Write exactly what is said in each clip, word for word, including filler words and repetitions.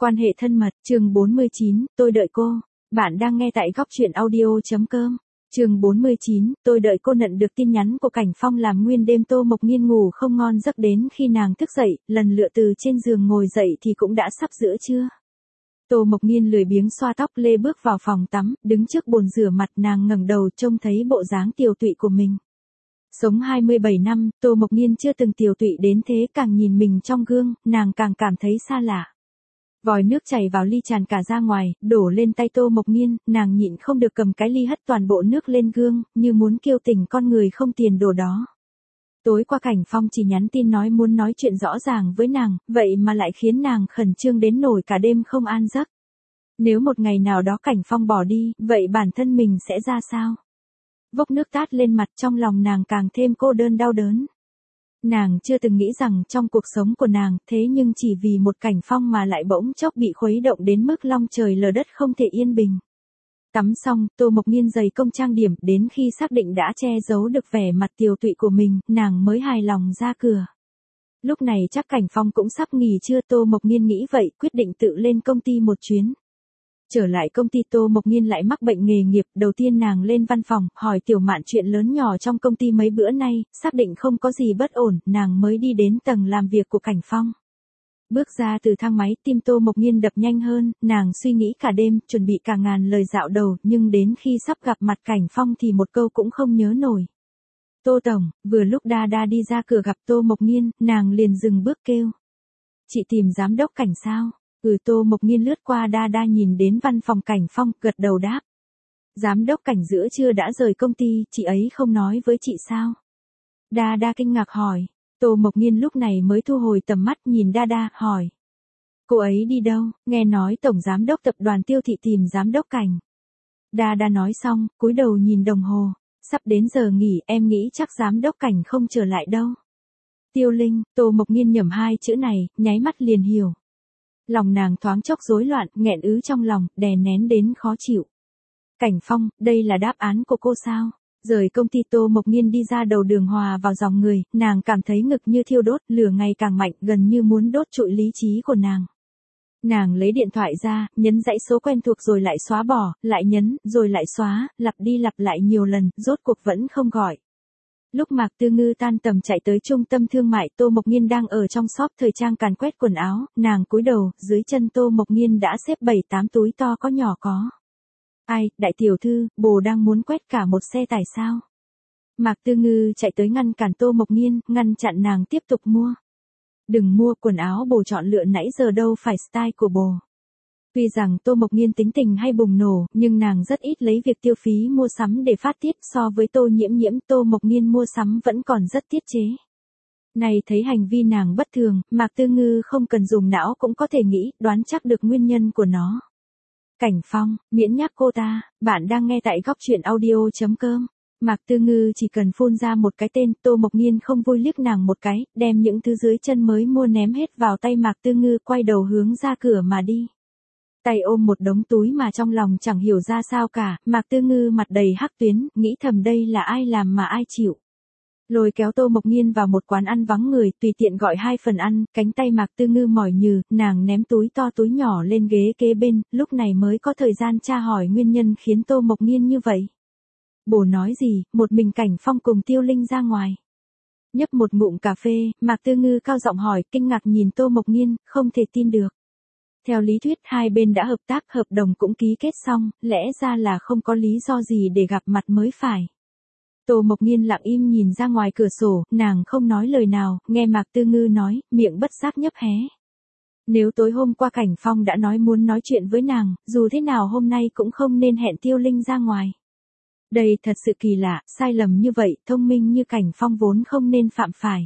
Quan hệ thân mật, chương bốn mươi chín, tôi đợi cô. Bạn đang nghe tại góc truyện audio.com. Chương bốn mươi chín, tôi đợi cô. Nhận được tin nhắn của Cảnh Phong làm nguyên đêm Tô Mộc Nhiên ngủ không ngon giấc, đến khi nàng thức dậy, lần lựa từ trên giường ngồi dậy thì cũng đã sắp giữa trưa. Tô Mộc Nhiên lười biếng xoa tóc lê bước vào phòng tắm, đứng trước bồn rửa mặt, nàng ngẩng đầu trông thấy bộ dáng tiều tụy của mình. Sống hai mươi bảy năm, Tô Mộc Nhiên chưa từng tiều tụy đến thế, càng nhìn mình trong gương, nàng càng cảm thấy xa lạ. Vòi nước chảy vào ly tràn cả ra ngoài, đổ lên tay Tô Mộc Nhiên, nàng nhịn không được cầm cái ly hất toàn bộ nước lên gương, như muốn kêu tỉnh con người không tiền đồ đó. Tối qua Cảnh Phong chỉ nhắn tin nói muốn nói chuyện rõ ràng với nàng, vậy mà lại khiến nàng khẩn trương đến nổi cả đêm không an giấc. Nếu một ngày nào đó Cảnh Phong bỏ đi, vậy bản thân mình sẽ ra sao? Vốc nước tát lên mặt, trong lòng nàng càng thêm cô đơn đau đớn. Nàng chưa từng nghĩ rằng trong cuộc sống của nàng, thế nhưng chỉ vì một Cảnh Phong mà lại bỗng chốc bị khuấy động đến mức long trời lở đất không thể yên bình. Tắm xong, Tô Mộc Nhiên dày công trang điểm, đến khi xác định đã che giấu được vẻ mặt tiều tụy của mình, nàng mới hài lòng ra cửa. Lúc này chắc Cảnh Phong cũng sắp nghỉ trưa, Tô Mộc Nhiên nghĩ vậy, quyết định tự lên công ty một chuyến. Trở lại công ty, Tô Mộc Nhiên lại mắc bệnh nghề nghiệp, đầu tiên nàng lên văn phòng, hỏi Tiểu Mạn chuyện lớn nhỏ trong công ty mấy bữa nay, xác định không có gì bất ổn, nàng mới đi đến tầng làm việc của Cảnh Phong. Bước ra từ thang máy, tim Tô Mộc Nhiên đập nhanh hơn, nàng suy nghĩ cả đêm, chuẩn bị cả ngàn lời dạo đầu, nhưng đến khi sắp gặp mặt Cảnh Phong thì một câu cũng không nhớ nổi. Tô Tổng, vừa lúc Đa Đa đi ra cửa gặp Tô Mộc Nhiên, nàng liền dừng bước kêu. Chị tìm giám đốc Cảnh sao? Ừ. Tô Mộc Nhiên lướt qua Đa Đa nhìn đến văn phòng Cảnh Phong, gật đầu đáp. Giám đốc Cảnh giữa trưa đã rời công ty, chị ấy không nói với chị sao? Đa Đa kinh ngạc hỏi. Tô Mộc Nhiên lúc này mới thu hồi tầm mắt nhìn Đa Đa, hỏi. Cô ấy đi đâu? Nghe nói Tổng Giám đốc Tập đoàn Tiêu Thị tìm Giám đốc Cảnh. Đa Đa nói xong, cúi đầu nhìn đồng hồ. Sắp đến giờ nghỉ, em nghĩ chắc Giám đốc Cảnh không trở lại đâu. Tiêu Linh, Tô Mộc Nhiên nhẩm hai chữ này, nháy mắt liền hiểu. Lòng nàng thoáng chốc rối loạn, nghẹn ứ trong lòng, đè nén đến khó chịu. Cảnh Phong, đây là đáp án của cô sao? Rời công ty, Tô Mộc Nhiên đi ra đầu đường hòa vào dòng người, nàng cảm thấy ngực như thiêu đốt, lửa ngày càng mạnh, gần như muốn đốt trụi lý trí của nàng. Nàng lấy điện thoại ra, nhấn dãy số quen thuộc rồi lại xóa bỏ, lại nhấn, rồi lại xóa, lặp đi lặp lại nhiều lần, rốt cuộc vẫn không gọi. Lúc Mạc Tư Ngư tan tầm chạy tới trung tâm thương mại, Tô Mộc Nhiên đang ở trong shop thời trang càn quét quần áo, nàng cúi đầu, dưới chân Tô Mộc Nhiên đã xếp bảy tám túi to có nhỏ có. Ai, đại tiểu thư, bồ đang muốn quét cả một xe tải sao? Mạc Tư Ngư chạy tới ngăn cản Tô Mộc Nhiên, ngăn chặn nàng tiếp tục mua. Đừng mua, quần áo bồ chọn lựa nãy giờ đâu phải style của bồ. Tuy rằng Tô Mộc Nhiên tính tình hay bùng nổ, nhưng nàng rất ít lấy việc tiêu phí mua sắm để phát tiết, so với Tô Nhiễm Nhiễm, Tô Mộc Nhiên mua sắm vẫn còn rất tiết chế. Này thấy hành vi nàng bất thường, Mạc Tư Ngư không cần dùng não cũng có thể nghĩ, đoán chắc được nguyên nhân của nó. Cảnh Phong, miễn nhắc cô ta, bạn đang nghe tại góc truyện audio.com. Mạc Tư Ngư chỉ cần phun ra một cái tên, Tô Mộc Nhiên không vui liếc nàng một cái, đem những thứ dưới chân mới mua ném hết vào tay Mạc Tư Ngư, quay đầu hướng ra cửa mà đi. Tay ôm một đống túi mà trong lòng chẳng hiểu ra sao cả, Mạc Tư Ngư mặt đầy hắc tuyến, nghĩ thầm đây là ai làm mà ai chịu. Lôi kéo Tô Mộc Nhiên vào một quán ăn vắng người, tùy tiện gọi hai phần ăn, cánh tay Mạc Tư Ngư mỏi nhừ, nàng ném túi to túi nhỏ lên ghế kế bên, lúc này mới có thời gian tra hỏi nguyên nhân khiến Tô Mộc Nhiên như vậy. Bồ nói gì, một mình Cảnh Phong cùng Tiêu Linh ra ngoài. Nhấp một ngụm cà phê, Mạc Tư Ngư cao giọng hỏi, kinh ngạc nhìn Tô Mộc Nhiên, không thể tin được. Theo lý thuyết hai bên đã hợp tác, hợp đồng cũng ký kết xong, lẽ ra là không có lý do gì để gặp mặt mới phải. Tô Mộc Nhiên lặng im nhìn ra ngoài cửa sổ, nàng không nói lời nào, nghe Mạc Tư Ngư nói, miệng bất giác nhấp hé. Nếu tối hôm qua Cảnh Phong đã nói muốn nói chuyện với nàng, dù thế nào hôm nay cũng không nên hẹn Tiêu Linh ra ngoài. Đây thật sự kỳ lạ, sai lầm như vậy, thông minh như Cảnh Phong vốn không nên phạm phải.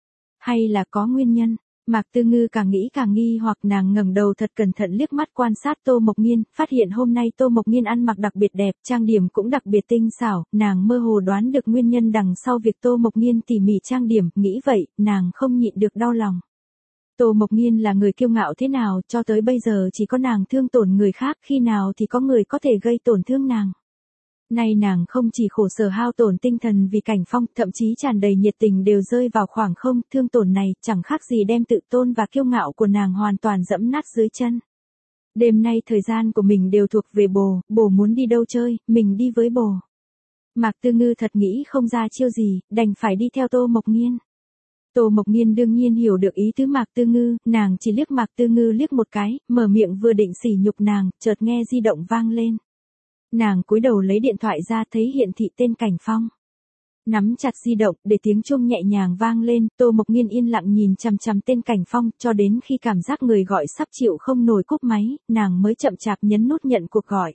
Hay là có nguyên nhân? Mạc Tư Ngư càng nghĩ càng nghi hoặc, nàng ngẩng đầu thật cẩn thận liếc mắt quan sát Tô Mộc Nhiên, phát hiện hôm nay Tô Mộc Nhiên ăn mặc đặc biệt đẹp, trang điểm cũng đặc biệt tinh xảo, nàng mơ hồ đoán được nguyên nhân đằng sau việc Tô Mộc Nhiên tỉ mỉ trang điểm, nghĩ vậy, nàng không nhịn được đau lòng. Tô Mộc Nhiên là người kiêu ngạo thế nào, cho tới bây giờ chỉ có nàng thương tổn người khác, khi nào thì có người có thể gây tổn thương nàng. Nay nàng không chỉ khổ sở hao tổn tinh thần vì Cảnh Phong, thậm chí tràn đầy nhiệt tình đều rơi vào khoảng không, thương tổn này chẳng khác gì đem tự tôn và kiêu ngạo của nàng hoàn toàn dẫm nát dưới chân. Đêm nay thời gian của mình đều thuộc về bồ, bồ muốn đi đâu chơi, mình đi với bồ. Mạc Tư Ngư thật nghĩ không ra chiêu gì, đành phải đi theo Tô Mộc Nghiên. Tô Mộc Nghiên đương nhiên hiểu được ý tứ Mạc Tư Ngư, nàng chỉ liếc Mạc Tư Ngư liếc một cái, mở miệng vừa định sỉ nhục nàng, chợt nghe di động vang lên. Nàng cúi đầu lấy điện thoại ra thấy hiện thị tên Cảnh Phong. Nắm chặt di động, để tiếng chuông nhẹ nhàng vang lên, Tô Mộc Nghiên yên lặng nhìn chằm chằm tên Cảnh Phong, cho đến khi cảm giác người gọi sắp chịu không nổi cúp máy, nàng mới chậm chạp nhấn nút nhận cuộc gọi.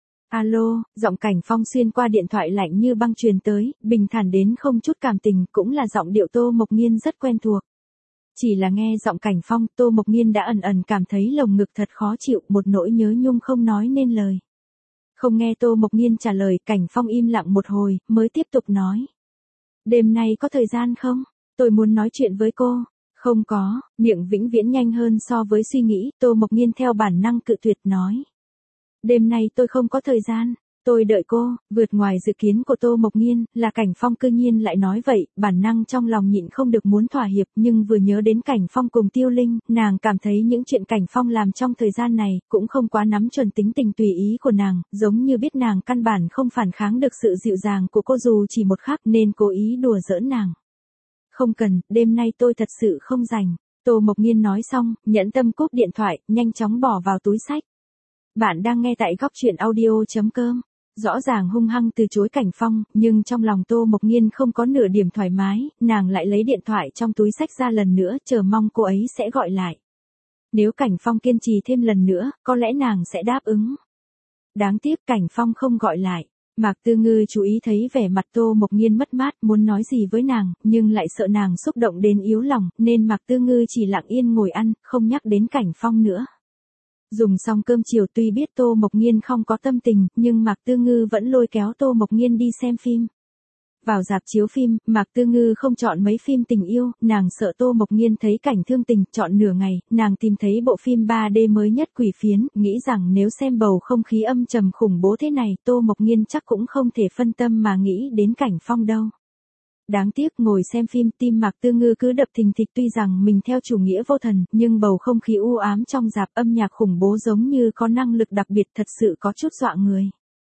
Alo, giọng Cảnh Phong xuyên qua điện thoại lạnh như băng truyền tới, bình thản đến không chút cảm tình, cũng là giọng điệu Tô Mộc Nghiên rất quen thuộc. Chỉ là nghe giọng Cảnh Phong, Tô Mộc Nghiên đã ẩn ẩn cảm thấy lồng ngực thật khó chịu, một nỗi nhớ nhung không nói nên lời. Không nghe Tô Mộc Nghiên trả lời, Cảnh Phong im lặng một hồi, mới tiếp tục nói. Đêm nay có thời gian không? Tôi muốn nói chuyện với cô. Không có, miệng vĩnh viễn nhanh hơn so với suy nghĩ, Tô Mộc Nghiên theo bản năng cự tuyệt nói. Đêm nay tôi không có thời gian, tôi đợi cô, vượt ngoài dự kiến của Tô Mộc Nghiên, là Cảnh Phong cư nhiên lại nói vậy, bản năng trong lòng nhịn không được muốn thỏa hiệp, nhưng vừa nhớ đến Cảnh Phong cùng Tiêu Linh, nàng cảm thấy những chuyện Cảnh Phong làm trong thời gian này, cũng không quá nắm chuẩn tính tình tùy ý của nàng, giống như biết nàng căn bản không phản kháng được sự dịu dàng của cô dù chỉ một khắc nên cố ý đùa giỡn nàng. Không cần, đêm nay tôi thật sự không rảnh. Tô Mộc Nghiên nói xong, nhẫn tâm cúp điện thoại, nhanh chóng bỏ vào túi xách. Bạn đang nghe tại góc truyện audio chấm com. Rõ ràng hung hăng từ chối Cảnh Phong, nhưng trong lòng Tô Mộc Nghiên không có nửa điểm thoải mái, nàng lại lấy điện thoại trong túi xách ra lần nữa, chờ mong cô ấy sẽ gọi lại. Nếu Cảnh Phong kiên trì thêm lần nữa, có lẽ nàng sẽ đáp ứng. Đáng tiếc Cảnh Phong không gọi lại. Mạc Tư Ngư chú ý thấy vẻ mặt Tô Mộc Nghiên mất mát, muốn nói gì với nàng, nhưng lại sợ nàng xúc động đến yếu lòng, nên Mạc Tư Ngư chỉ lặng yên ngồi ăn, không nhắc đến Cảnh Phong nữa. Dùng xong cơm chiều tuy biết Tô Mộc Nghiên không có tâm tình, nhưng Mạc Tư Ngư vẫn lôi kéo Tô Mộc Nghiên đi xem phim. Vào rạp chiếu phim, Mạc Tư Ngư không chọn mấy phim tình yêu, nàng sợ Tô Mộc Nghiên thấy cảnh thương tình, chọn nửa ngày, nàng tìm thấy bộ phim ba D mới nhất Quỷ Phiến, nghĩ rằng nếu xem bầu không khí âm trầm khủng bố thế này, Tô Mộc Nghiên chắc cũng không thể phân tâm mà nghĩ đến Cảnh Phong đâu. Đáng tiếc ngồi xem phim tim Mạc Tư Ngư cứ đập thình thịch, tuy rằng mình theo chủ nghĩa vô thần, nhưng bầu không khí u ám trong rạp, âm nhạc khủng bố giống như có năng lực đặc biệt, thật sự có chút dọa người.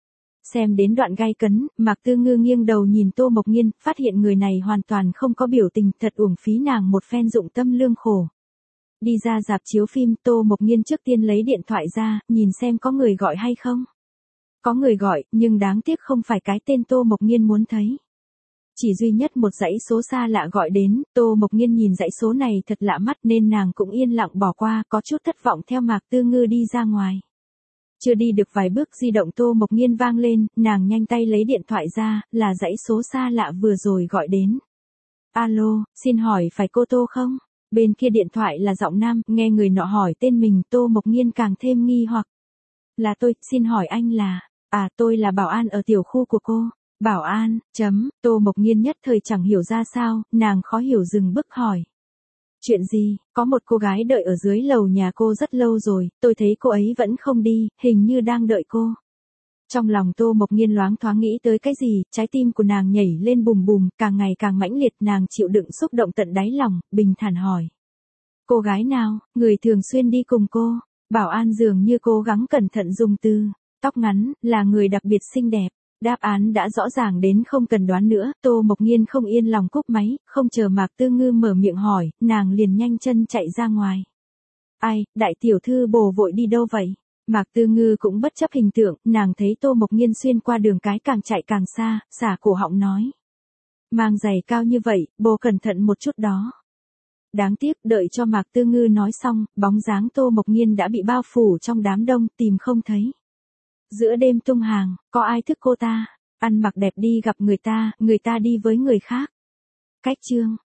Xem đến đoạn gay cấn, Mạc Tư Ngư nghiêng đầu nhìn Tô Mộc Nghiên, phát hiện người này hoàn toàn không có biểu tình, thật uổng phí nàng một phen dụng tâm lương khổ. Đi ra rạp chiếu phim, Tô Mộc Nghiên trước tiên lấy điện thoại ra, nhìn xem có người gọi hay không. Có người gọi, nhưng đáng tiếc không phải cái tên Tô Mộc Nghiên muốn thấy. Chỉ duy nhất một dãy số xa lạ gọi đến, Tô Mộc Nghiên nhìn dãy số này thật lạ mắt nên nàng cũng yên lặng bỏ qua, có chút thất vọng theo Mạc Tư Ngư đi ra ngoài. Chưa đi được vài bước di động Tô Mộc Nghiên vang lên, nàng nhanh tay lấy điện thoại ra, là dãy số xa lạ vừa rồi gọi đến. Alo, xin hỏi phải cô Tô không? Bên kia điện thoại là giọng nam, nghe người nọ hỏi tên mình, Tô Mộc Nghiên càng thêm nghi hoặc. Là tôi, xin hỏi anh là, à tôi là bảo an ở tiểu khu của cô. Bảo an, chấm, Tô Mộc Nghiên nhất thời chẳng hiểu ra sao, nàng khó hiểu dừng bước hỏi. Chuyện gì, có một cô gái đợi ở dưới lầu nhà cô rất lâu rồi, tôi thấy cô ấy vẫn không đi, hình như đang đợi cô. Trong lòng Tô Mộc Nghiên loáng thoáng nghĩ tới cái gì, trái tim của nàng nhảy lên bùm bùm, càng ngày càng mãnh liệt, nàng chịu đựng xúc động tận đáy lòng, bình thản hỏi. Cô gái nào, người thường xuyên đi cùng cô? Bảo an dường như cố gắng cẩn thận dùng từ, tóc ngắn, là người đặc biệt xinh đẹp. Đáp án đã rõ ràng đến không cần đoán nữa, Tô Mộc Nghiên không yên lòng cúp máy, không chờ Mạc Tư Ngư mở miệng hỏi, nàng liền nhanh chân chạy ra ngoài. Ai, đại tiểu thư bồ vội đi đâu vậy? Mạc Tư Ngư cũng bất chấp hình tượng, nàng thấy Tô Mộc Nghiên xuyên qua đường cái càng chạy càng xa, xả cổ họng nói. Mang giày cao như vậy, bồ cẩn thận một chút đó. Đáng tiếc, đợi cho Mạc Tư Ngư nói xong, bóng dáng Tô Mộc Nghiên đã bị bao phủ trong đám đông, tìm không thấy. Giữa đêm tung hàng, có ai thức cô ta, ăn mặc đẹp đi gặp người ta, người ta đi với người khác. Cách chương.